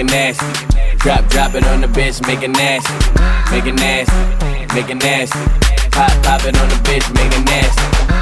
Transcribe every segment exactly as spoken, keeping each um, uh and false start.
it nasty. Drop, drop it on the bitch, make it nasty. Make it nasty, make it nasty. Pop, pop it on the bitch, make it nasty.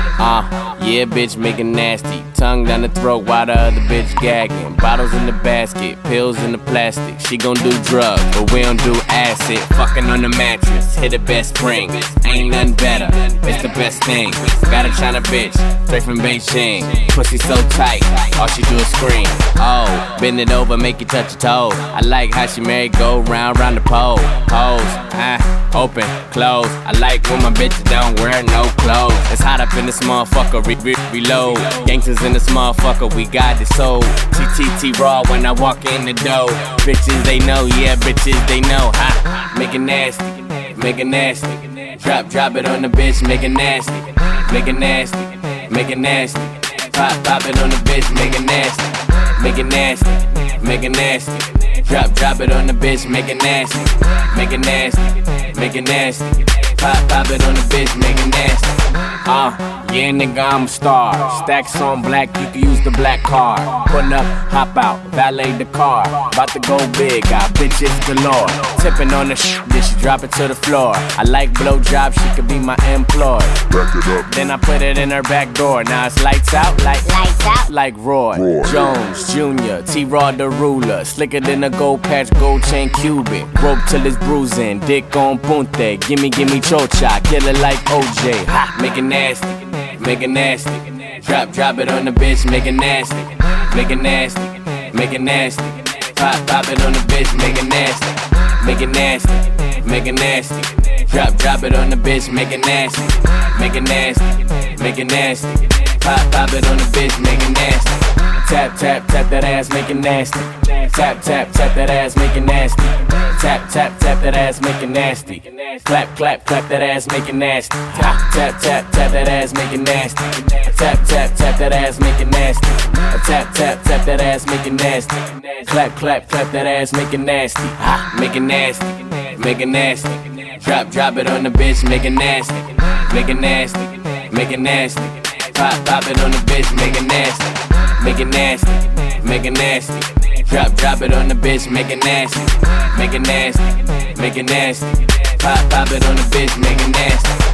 Uh, yeah, bitch, make it nasty. Tongue down the throat while the other bitch gagging. Bottles in the basket, pills in the plastic. She gon' do drugs, but we don't do acid. Fucking on the mattress, hit the best spring. Ain't nothing better, it's the best thing. Got a China bitch, straight from Beijing. Pussy so tight, all she do is scream. Oh, bend it over, make you touch your toe. I like how she merry go round, round the pole. Pose, ah, open, close. I like when my bitches don't wear no clothes. It's hot up in this motherfucker, re re reload. Gangsters in this motherfucker, we got this soul. T T T raw when I walk in the door. Bitches they know, yeah, bitches they know. Ha, make it nasty, make it nasty. Drop, drop it on the bitch, make it nasty. Make it nasty, make it nasty. Pop, pop it on the bitch, make it nasty. Make it nasty, make it nasty. Drop, drop it on the bitch, make it nasty. Make it nasty, make it nasty. Pop, pop it on the bitch, make it nasty. Uh, yeah, nigga, I'm a star. Stacks on black, you can use the black card. Pulling up, hop out, valet the car. About to go big, got bitches galore. Tipping on the sh, then she drop it to the floor. I like blowjobs, she could be my employee. Back it up. Then I put it in her back door. Now it's lights out, like Lights out. like Roy, Roy. Jones Junior T-Rod the ruler, slicker than a gold patch, gold chain Cuban. Rope till it's bruising, dick on punte. Gimme, gimme chocha, kill it like O J. Ha, make it nasty, make it nasty. Drop, drop it on the bitch, make it nasty. Make it nasty, make it nasty. Pop, pop it on the bitch, make it nasty. Make it nasty, make it nasty. Drop, drop it on the bitch, make it nasty. Make it nasty, make it nasty. Pop, pop it on the bitch, make it nasty. Tap, tap, tap that ass, make it nasty. Tap, tap, tap that ass, make it nasty. Tap, tap, tap that ass, make it nasty. Clap, clap, clap that ass, make it nasty. Tap, tap, tap, tap that ass, make it nasty. Tap, tap, tap that ass, make it nasty. Tap, tap, tap that ass, make it nasty. Clap, clap, clap that ass, make it nasty. Ha, make it nasty, make it nasty. Drop, drop it on the bitch, make it nasty. Make it nasty, make it nasty. Pop, pop it on the bitch, make it nasty. Make it nasty, make it nasty. Drop, drop it on the bitch, make it nasty. Make it nasty, make it nasty. Pop, pop it on the bitch, make it nasty.